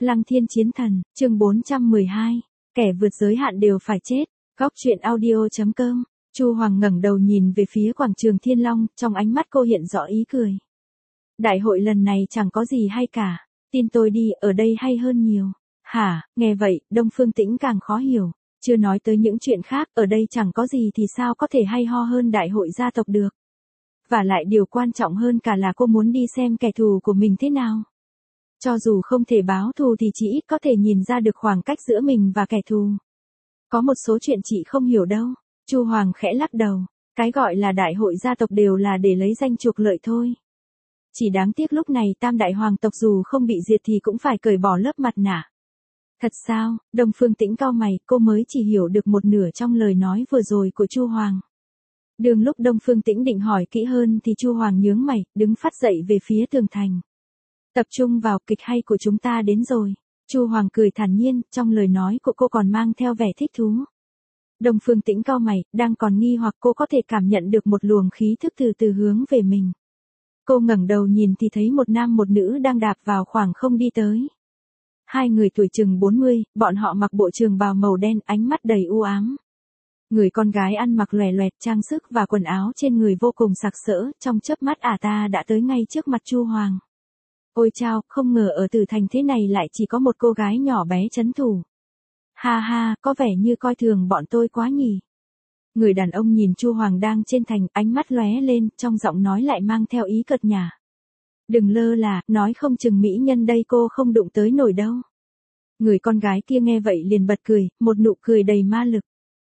Lăng Thiên Chiến Thần, chương 412. Kẻ vượt giới hạn đều phải chết. Góc truyện audio.com. Chu Hoàng ngẩng đầu nhìn về phía quảng trường Thiên Long, trong ánh mắt cô hiện rõ ý cười. Đại hội lần này chẳng có gì hay cả. Tin tôi đi, ở đây hay hơn nhiều. Hả, nghe vậy, Đông Phương Tĩnh càng khó hiểu. Chưa nói tới những chuyện khác, ở đây chẳng có gì thì sao có thể hay ho hơn đại hội gia tộc được. Và lại điều quan trọng hơn cả là cô muốn đi xem kẻ thù của mình thế nào. Cho dù không thể báo thù thì chỉ ít có thể nhìn ra được khoảng cách giữa mình và kẻ thù. Có một số chuyện chị không hiểu đâu. Chu Hoàng khẽ lắc đầu. Cái gọi là đại hội gia tộc đều là để lấy danh trục lợi thôi. Chỉ đáng tiếc lúc này tam đại hoàng tộc dù không bị diệt thì cũng phải cởi bỏ lớp mặt nạ. Thật sao? Đông Phương Tĩnh cau mày, cô mới chỉ hiểu được một nửa trong lời nói vừa rồi của Chu Hoàng. Đường lúc Đông Phương Tĩnh định hỏi kỹ hơn thì Chu Hoàng nhướng mày, đứng phát dậy về phía tường thành. Tập trung vào, kịch hay của chúng ta đến rồi. Chu Hoàng cười thản nhiên, trong lời nói của cô còn mang theo vẻ thích thú. Đông Phương Tĩnh cau mày, đang còn nghi hoặc cô có thể cảm nhận được một luồng khí thức từ từ hướng về mình. Cô ngẩng đầu nhìn thì thấy một nam một nữ đang đạp vào khoảng không đi tới. Hai người tuổi chừng 40, bọn họ mặc bộ trường bào màu đen, ánh mắt đầy u ám. Người con gái ăn mặc lòe loẹt trang sức và quần áo trên người vô cùng sặc sỡ, trong chớp mắt ta đã tới ngay trước mặt Chu Hoàng. Ôi chao, không ngờ ở Tử Thành thế này lại chỉ có một cô gái nhỏ bé trấn thủ. Ha ha, có vẻ như coi thường bọn tôi quá nhỉ. Người đàn ông nhìn Chu Hoàng đang trên thành, ánh mắt lóe lên, trong giọng nói lại mang theo ý cợt nhả. Đừng lơ là, nói không chừng mỹ nhân đây cô không đụng tới nổi đâu. Người con gái kia nghe vậy liền bật cười, một nụ cười đầy ma lực.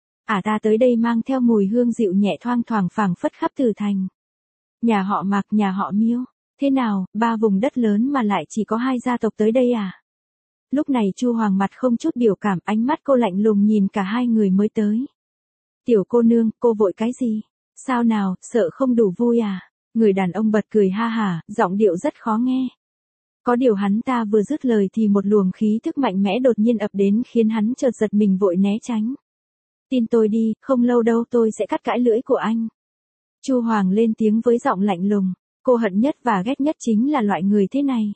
Ta tới đây mang theo mùi hương dịu nhẹ thoang thoảng phảng phất khắp Tử Thành. Nhà họ Mạc, nhà họ Miêu. Thế nào, ba vùng đất lớn mà lại chỉ có hai gia tộc tới đây à? Lúc này Chu Hoàng mặt không chút biểu cảm, ánh mắt cô lạnh lùng nhìn cả hai người mới tới. Tiểu cô nương, cô vội cái gì? Sao nào, sợ không đủ vui à? Người đàn ông bật cười ha hả, giọng điệu rất khó nghe. Có điều hắn ta vừa dứt lời thì một luồng khí thức mạnh mẽ đột nhiên ập đến khiến hắn chợt giật mình vội né tránh. Tin tôi đi, không lâu đâu tôi sẽ cắt cãi lưỡi của anh. Chu Hoàng lên tiếng với giọng lạnh lùng. Cô hận nhất và ghét nhất chính là loại người thế này.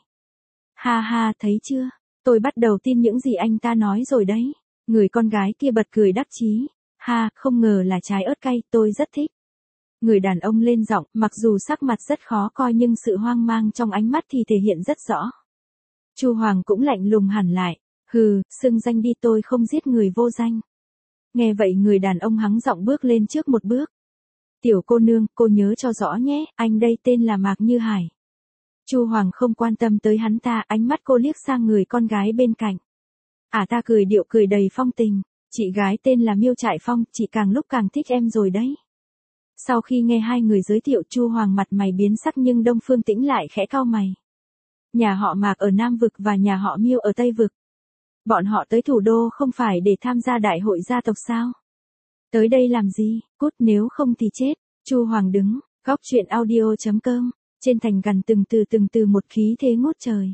Ha ha, thấy chưa? Tôi bắt đầu tin những gì anh ta nói rồi đấy. Người con gái kia bật cười đắc chí. Ha, không ngờ là trái ớt cay, tôi rất thích. Người đàn ông lên giọng, mặc dù sắc mặt rất khó coi nhưng sự hoang mang trong ánh mắt thì thể hiện rất rõ. Chu Hoàng cũng lạnh lùng hẳn lại. Hừ, xưng danh đi, tôi không giết người vô danh. Nghe vậy người đàn ông hắng giọng bước lên trước một bước. Tiểu cô nương, cô nhớ cho rõ nhé, anh đây tên là Mạc Như Hải. Chu Hoàng không quan tâm tới hắn ta, ánh mắt cô liếc sang người con gái bên cạnh. Ta cười điệu cười đầy phong tình, chị gái tên là Miêu Trại Phong, chị càng lúc càng thích em rồi đấy. Sau khi nghe hai người giới thiệu Chu Hoàng mặt mày biến sắc nhưng Đông Phương Tĩnh lại khẽ cau mày. Nhà họ Mạc ở Nam Vực và nhà họ Miêu ở Tây Vực. Bọn họ tới thủ đô không phải để tham gia đại hội gia tộc sao? Tới đây làm gì, cút nếu không thì chết. Chu Hoàng đứng, góc truyện audio.com, trên thành gần từng từ một khí thế ngút trời.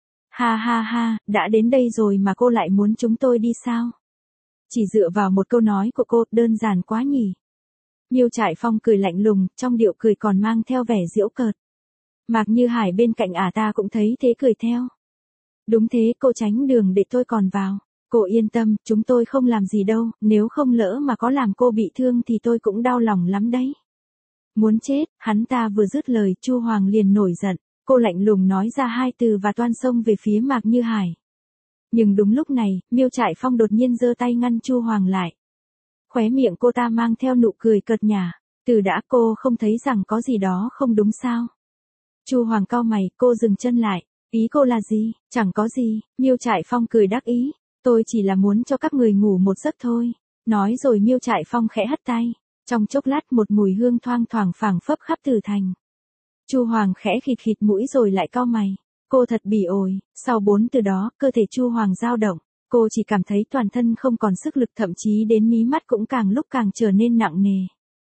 Ha ha ha, đã đến đây rồi mà cô lại muốn chúng tôi đi sao? Chỉ dựa vào một câu nói của cô, đơn giản quá nhỉ. Miêu Trại Phong cười lạnh lùng, trong điệu cười còn mang theo vẻ giễu cợt. Mạc Như Hải bên cạnh ta cũng thấy thế cười theo. Đúng thế, cô tránh đường để tôi còn vào. Cô yên tâm, chúng tôi không làm gì đâu, nếu không lỡ mà có làm cô bị thương thì tôi cũng đau lòng lắm đấy. Muốn chết, hắn ta vừa dứt lời, Chu Hoàng liền nổi giận, cô lạnh lùng nói ra hai từ và toan xông về phía Mạc Như Hải. Nhưng đúng lúc này, Miêu Trại Phong đột nhiên giơ tay ngăn Chu Hoàng lại. Khóe miệng cô ta mang theo nụ cười cợt nhả, từ đã cô không thấy rằng có gì đó không đúng sao? Chu Hoàng cau mày, cô dừng chân lại, ý cô là gì? Chẳng có gì, Miêu Trại Phong cười đắc ý. Tôi chỉ là muốn cho các người ngủ một giấc thôi. Nói rồi Miêu Trại Phong khẽ hất tay. Trong chốc lát một mùi hương thoang thoảng phảng phất khắp Tử Thành. Chu Hoàng khẽ khịt khịt mũi rồi lại cau mày. Cô thật bỉ ổi. Sau 4 từ đó, cơ thể Chu Hoàng dao động. Cô chỉ cảm thấy toàn thân không còn sức lực, thậm chí đến mí mắt cũng càng lúc càng trở nên nặng nề.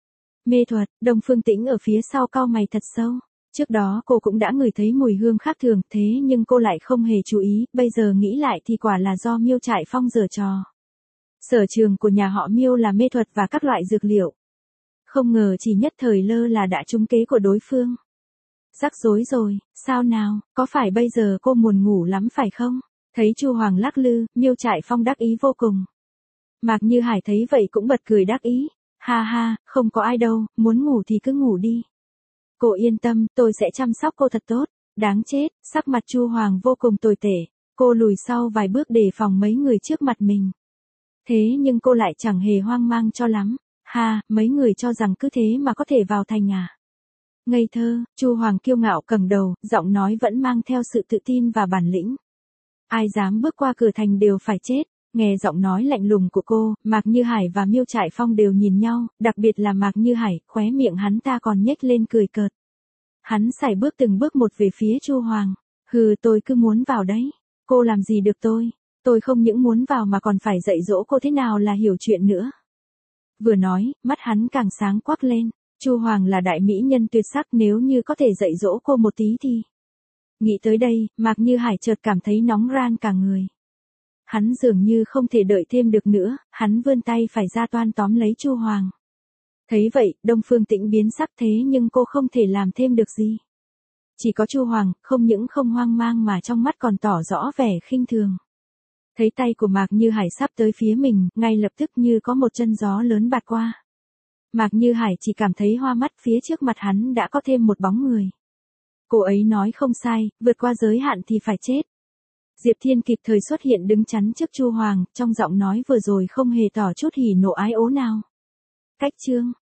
Mê thuật, Đông Phương Tĩnh ở phía sau cau mày thật sâu. Trước đó cô cũng đã ngửi thấy mùi hương khác thường, thế nhưng cô lại không hề chú ý, bây giờ nghĩ lại thì quả là do Miêu Trại Phong giở trò. Sở trường của nhà họ Miêu là mê thuật và các loại dược liệu. Không ngờ chỉ nhất thời lơ là đã trúng kế của đối phương. Rắc rối rồi, sao nào, có phải bây giờ cô buồn ngủ lắm phải không? Thấy Chu Hoàng lắc lư, Miêu Trại Phong đắc ý vô cùng. Mạc Như Hải thấy vậy cũng bật cười đắc ý. Ha ha, không có ai đâu, muốn ngủ thì cứ ngủ đi. Cô yên tâm, tôi sẽ chăm sóc cô thật tốt. Đáng chết, sắc mặt Chu Hoàng vô cùng tồi tệ. Cô lùi sau vài bước đề phòng mấy người trước mặt mình. Thế nhưng cô lại chẳng hề hoang mang cho lắm. Ha, mấy người cho rằng cứ thế mà có thể vào thành à? Ngây thơ, Chu Hoàng kiêu ngạo cầm đầu, giọng nói vẫn mang theo sự tự tin và bản lĩnh. Ai dám bước qua cửa thành đều phải chết. Nghe giọng nói lạnh lùng của cô, Mạc Như Hải và Miêu Trại Phong đều nhìn nhau, đặc biệt là Mạc Như Hải, khóe miệng hắn ta còn nhếch lên cười cợt. Hắn sải bước từng bước một về phía Chu Hoàng. Hừ, tôi cứ muốn vào đấy. Cô làm gì được tôi? Tôi không những muốn vào mà còn phải dạy dỗ cô thế nào là hiểu chuyện nữa. Vừa nói, mắt hắn càng sáng quắc lên. Chu Hoàng là đại mỹ nhân tuyệt sắc, nếu như có thể dạy dỗ cô một tí thì. Nghĩ tới đây, Mạc Như Hải chợt cảm thấy nóng ran cả người. Hắn dường như không thể đợi thêm được nữa, hắn vươn tay phải ra toan tóm lấy Chu Hoàng. Thấy vậy, Đông Phương Tĩnh biến sắc, thế nhưng cô không thể làm thêm được gì. Chỉ có Chu Hoàng, không những không hoang mang mà trong mắt còn tỏ rõ vẻ khinh thường. Thấy tay của Mạc Như Hải sắp tới phía mình, ngay lập tức như có một chân gió lớn bạt qua. Mạc Như Hải chỉ cảm thấy hoa mắt, phía trước mặt hắn đã có thêm một bóng người. Cô ấy nói không sai, vượt qua giới hạn thì phải chết. Diệp Thiên kịp thời xuất hiện đứng chắn trước Chu Hoàng, trong giọng nói vừa rồi không hề tỏ chút hỉ nộ ái ố nào. Cách chương